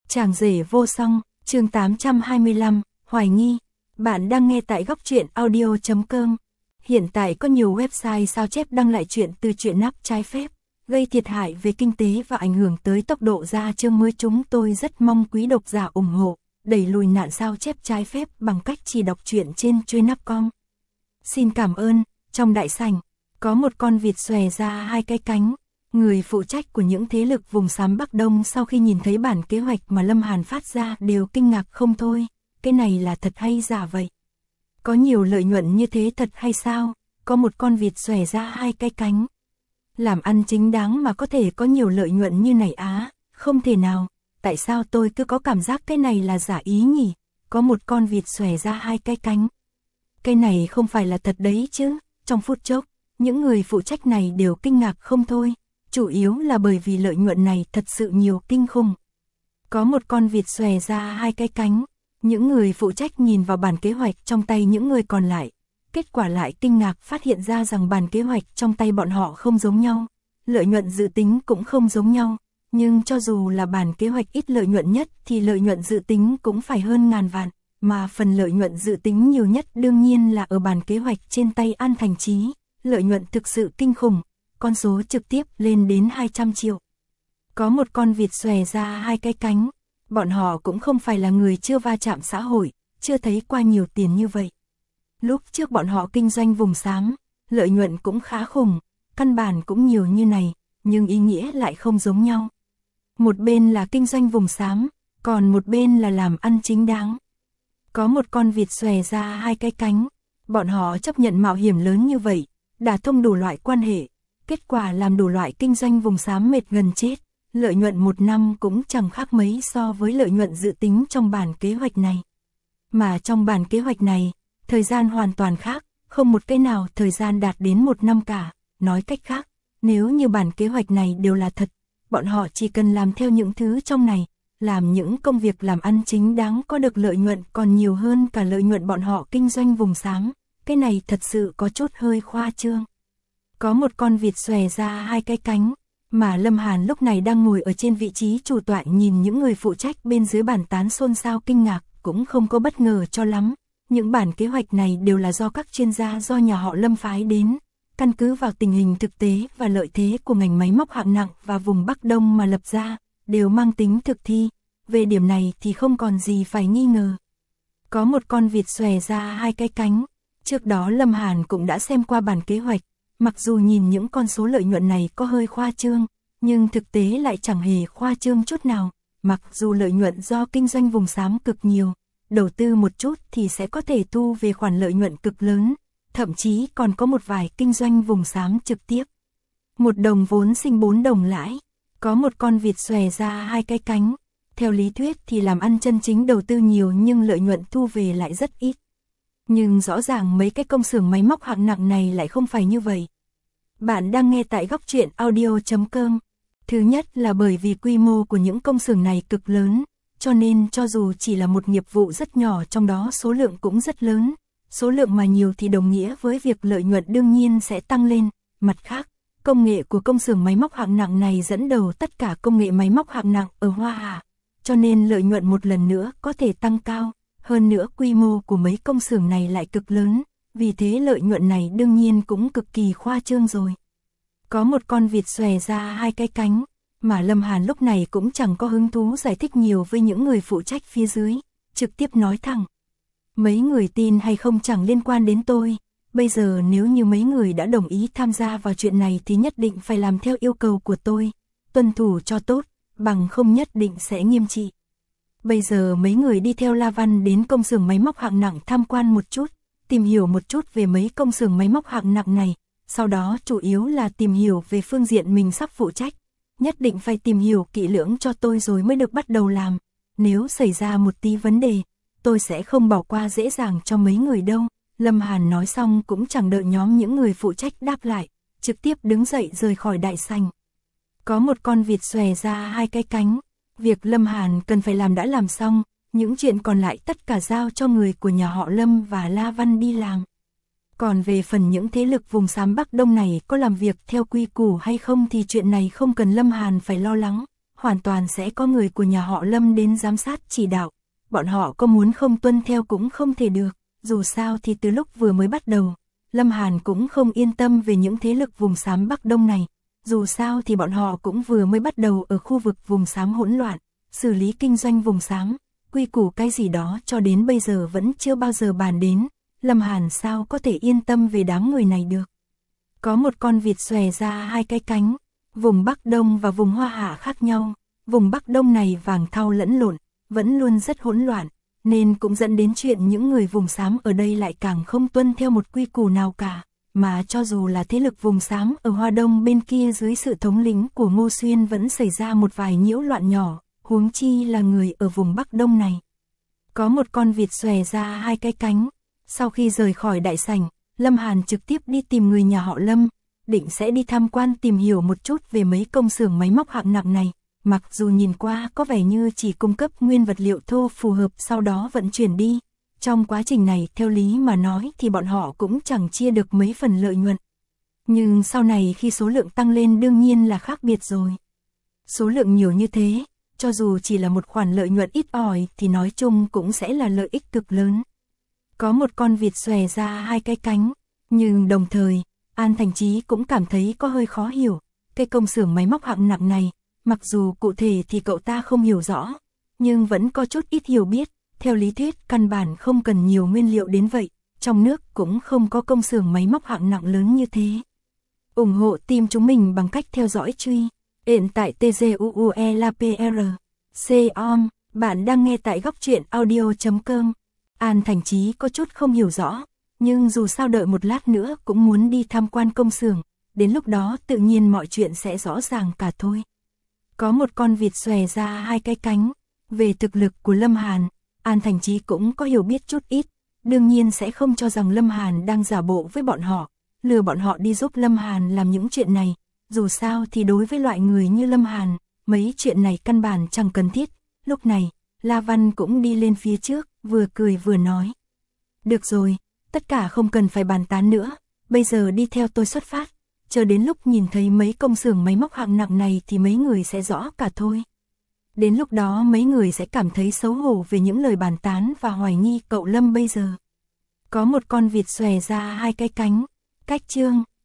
Chàng rể vô song, chương 825, hoài nghi. Bạn đang nghe tại góc truyện audio.com. Hiện tại có nhiều website sao chép đăng lại chuyện từ truyện nắp trái phép, gây thiệt hại về kinh tế và ảnh hưởng tới tốc độ ra chương mới. Chúng tôi rất mong quý độc giả ủng hộ, đẩy lùi nạn sao chép trái phép bằng cách chỉ đọc truyện trên truyện.com. Xin cảm ơn. Trong đại sảnh, có một con vịt xòe ra hai cái cánh. Người phụ trách của những thế lực vùng xám Bắc Đông sau khi nhìn thấy bản kế hoạch mà Lâm Hàn phát ra đều kinh ngạc không thôi. Cái này là thật hay giả vậy? Có nhiều lợi nhuận như thế thật hay sao? Có một con vịt xòe ra hai cái cánh. Làm ăn chính đáng mà có thể có nhiều lợi nhuận như này á? Không thể nào. Tại sao tôi cứ có cảm giác cái này là giả ý nhỉ? Có một con vịt xòe ra hai cái cánh. Cái này không phải là thật đấy chứ? Trong phút chốc, những người phụ trách này đều kinh ngạc không thôi. Chủ yếu là bởi vì lợi nhuận này thật sự nhiều kinh khủng. Có một con vịt xòe ra hai cái cánh. Những người phụ trách nhìn vào bản kế hoạch trong tay những người còn lại. Kết quả lại kinh ngạc phát hiện ra rằng bản kế hoạch trong tay bọn họ không giống nhau. Lợi nhuận dự tính cũng không giống nhau. Nhưng cho dù là bản kế hoạch ít lợi nhuận nhất thì lợi nhuận dự tính cũng phải hơn ngàn vạn. Mà phần lợi nhuận dự tính nhiều nhất đương nhiên là ở bản kế hoạch trên tay An Thành Chí. Lợi nhuận thực sự kinh khủng. Con số trực tiếp lên đến 200 triệu. Có một con vịt xòe ra hai cái cánh. Bọn họ cũng không phải là người chưa va chạm xã hội, chưa thấy qua nhiều tiền như vậy. Lúc trước bọn họ kinh doanh vùng xám, lợi nhuận cũng khá khủng, căn bản cũng nhiều như này, nhưng ý nghĩa lại không giống nhau. Một bên là kinh doanh vùng xám, còn một bên là làm ăn chính đáng. Có một con vịt xòe ra hai cái cánh, bọn họ chấp nhận mạo hiểm lớn như vậy, đả thông đủ loại quan hệ. Kết quả làm đủ loại kinh doanh vùng xám mệt gần chết, lợi nhuận một năm cũng chẳng khác mấy so với lợi nhuận dự tính trong bản kế hoạch này. Mà trong bản kế hoạch này, thời gian hoàn toàn khác, không một cái nào thời gian đạt đến một năm cả. Nói cách khác, nếu như bản kế hoạch này đều là thật, bọn họ chỉ cần làm theo những thứ trong này, làm những công việc làm ăn chính đáng có được lợi nhuận còn nhiều hơn cả lợi nhuận bọn họ kinh doanh vùng xám. Cái này thật sự có chút hơi khoa trương. Có một con vịt xòe ra hai cái cánh, mà Lâm Hàn lúc này đang ngồi ở trên vị trí chủ tọa nhìn những người phụ trách bên dưới bàn tán xôn xao kinh ngạc, cũng không có bất ngờ cho lắm. Những bản kế hoạch này đều là do các chuyên gia do nhà họ Lâm phái đến, căn cứ vào tình hình thực tế và lợi thế của ngành máy móc hạng nặng và vùng Bắc Đông mà lập ra, đều mang tính thực thi. Về điểm này thì không còn gì phải nghi ngờ. Có một con vịt xòe ra hai cái cánh. Trước đó Lâm Hàn cũng đã xem qua bản kế hoạch. Mặc dù nhìn những con số lợi nhuận này có hơi khoa trương, nhưng thực tế lại chẳng hề khoa trương chút nào. Mặc dù lợi nhuận do kinh doanh vùng xám cực nhiều, đầu tư một chút thì sẽ có thể thu về khoản lợi nhuận cực lớn, thậm chí còn có một vài kinh doanh vùng xám trực tiếp. 1 đồng vốn sinh 4 đồng lãi, có một con vịt xòe ra hai cái cánh. Theo lý thuyết thì làm ăn chân chính đầu tư nhiều nhưng lợi nhuận thu về lại rất ít. Nhưng rõ ràng mấy cái công xưởng máy móc hạng nặng này lại không phải như vậy. Bạn đang nghe tại góc truyện audio.com. Thứ nhất là bởi vì quy mô của những công xưởng này cực lớn, cho nên cho dù chỉ là một nghiệp vụ rất nhỏ trong đó số lượng cũng rất lớn. Số lượng mà nhiều thì đồng nghĩa với việc lợi nhuận đương nhiên sẽ tăng lên. Mặt khác, công nghệ của công xưởng máy móc hạng nặng này dẫn đầu tất cả công nghệ máy móc hạng nặng ở Hoa Hạ, cho nên lợi nhuận một lần nữa có thể tăng cao. Hơn nữa quy mô của mấy công xưởng này lại cực lớn, vì thế lợi nhuận này đương nhiên cũng cực kỳ khoa trương rồi. Có một con vịt xòe ra hai cái cánh, mà Lâm Hàn lúc này cũng chẳng có hứng thú giải thích nhiều với những người phụ trách phía dưới, trực tiếp nói thẳng. Mấy người tin hay không chẳng liên quan đến tôi, bây giờ nếu như mấy người đã đồng ý tham gia vào chuyện này thì nhất định phải làm theo yêu cầu của tôi, tuân thủ cho tốt, bằng không nhất định sẽ nghiêm trị. Bây giờ mấy người đi theo La Văn đến công xưởng máy móc hạng nặng tham quan một chút, tìm hiểu một chút về mấy công xưởng máy móc hạng nặng này, sau đó chủ yếu là tìm hiểu về phương diện mình sắp phụ trách. Nhất định phải tìm hiểu kỹ lưỡng cho tôi rồi mới được bắt đầu làm. Nếu xảy ra một tí vấn đề, tôi sẽ không bỏ qua dễ dàng cho mấy người đâu. Lâm Hàn nói xong cũng chẳng đợi nhóm những người phụ trách đáp lại, trực tiếp đứng dậy rời khỏi đại sảnh. Có một con vịt xòe ra hai cái cánh. Việc Lâm Hàn cần phải làm đã làm xong, những chuyện còn lại tất cả giao cho người của nhà họ Lâm và La Văn đi làm. Còn về phần những thế lực vùng xám Bắc Đông này có làm việc theo quy củ hay không thì chuyện này không cần Lâm Hàn phải lo lắng. hoàn toàn sẽ có người của nhà họ Lâm đến giám sát chỉ đạo. Bọn họ có muốn không tuân theo cũng không thể được, dù sao thì từ lúc vừa mới bắt đầu, Lâm Hàn cũng không yên tâm về những thế lực vùng xám Bắc Đông này. Dù sao thì bọn họ cũng vừa mới bắt đầu ở khu vực vùng xám hỗn loạn, xử lý kinh doanh vùng xám, quy củ cái gì đó cho đến bây giờ vẫn chưa bao giờ bàn đến. Lâm Hàn sao có thể yên tâm về đám người này được. Có một con vịt xòe ra hai cái cánh, vùng Bắc Đông và vùng Hoa Hạ khác nhau, vùng Bắc Đông này vàng thau lẫn lộn, vẫn luôn rất hỗn loạn, nên cũng dẫn đến chuyện những người vùng xám ở đây lại càng không tuân theo một quy củ nào cả, mà cho dù là thế lực vùng xám ở Hoa Đông bên kia dưới sự thống lĩnh của Ngô Xuyên vẫn xảy ra một vài nhiễu loạn nhỏ, huống chi là người ở vùng Bắc Đông này. Có một con vịt xòe ra hai cái cánh, sau khi rời khỏi đại sảnh, Lâm Hàn trực tiếp đi tìm người nhà họ Lâm, định sẽ đi tham quan tìm hiểu một chút về mấy công xưởng máy móc hạng nặng này. Mặc dù nhìn qua có vẻ như chỉ cung cấp nguyên vật liệu thô phù hợp sau đó vận chuyển đi, trong quá trình này theo lý mà nói thì bọn họ cũng chẳng chia được mấy phần lợi nhuận. Nhưng sau này khi số lượng tăng lên đương nhiên là khác biệt rồi. Số lượng nhiều như thế, cho dù chỉ là một khoản lợi nhuận ít ỏi thì nói chung cũng sẽ là lợi ích cực lớn. Có một con vịt xòe ra hai cái cánh, nhưng đồng thời, An Thành Chí cũng cảm thấy có hơi khó hiểu, cái công xưởng máy móc hạng nặng này. Mặc dù cụ thể thì cậu ta không hiểu rõ, nhưng vẫn có chút ít hiểu biết, theo lý thuyết căn bản không cần nhiều nguyên liệu đến vậy, trong nước cũng không có công xưởng máy móc hạng nặng lớn như thế. Ủng hộ team chúng mình bằng cách theo dõi truy, hiện tại TGUULAPR, COM, bạn đang nghe tại góc truyện audio.com. An Thành Chí có chút không hiểu rõ, nhưng dù sao đợi một lát nữa cũng muốn đi tham quan công xưởng, đến lúc đó tự nhiên mọi chuyện sẽ rõ ràng cả thôi. Có một con vịt xòe ra hai cái cánh, về thực lực của Lâm Hàn, An Thành Chí cũng có hiểu biết chút ít, đương nhiên sẽ không cho rằng Lâm Hàn đang giả bộ với bọn họ, lừa bọn họ đi giúp Lâm Hàn làm những chuyện này, dù sao thì đối với loại người như Lâm Hàn, mấy chuyện này căn bản chẳng cần thiết. Lúc này, La Văn cũng đi lên phía trước, vừa cười vừa nói. Được rồi, tất cả không cần phải bàn tán nữa, bây giờ đi theo tôi xuất phát. Chờ đến lúc nhìn thấy mấy công xưởng máy móc hạng nặng này thì mấy người sẽ rõ cả thôi. Đến lúc đó mấy người sẽ cảm thấy xấu hổ về những lời bàn tán và hoài nghi cậu Lâm bây giờ. Có một con vịt xòe ra hai cái cánh, cách chương,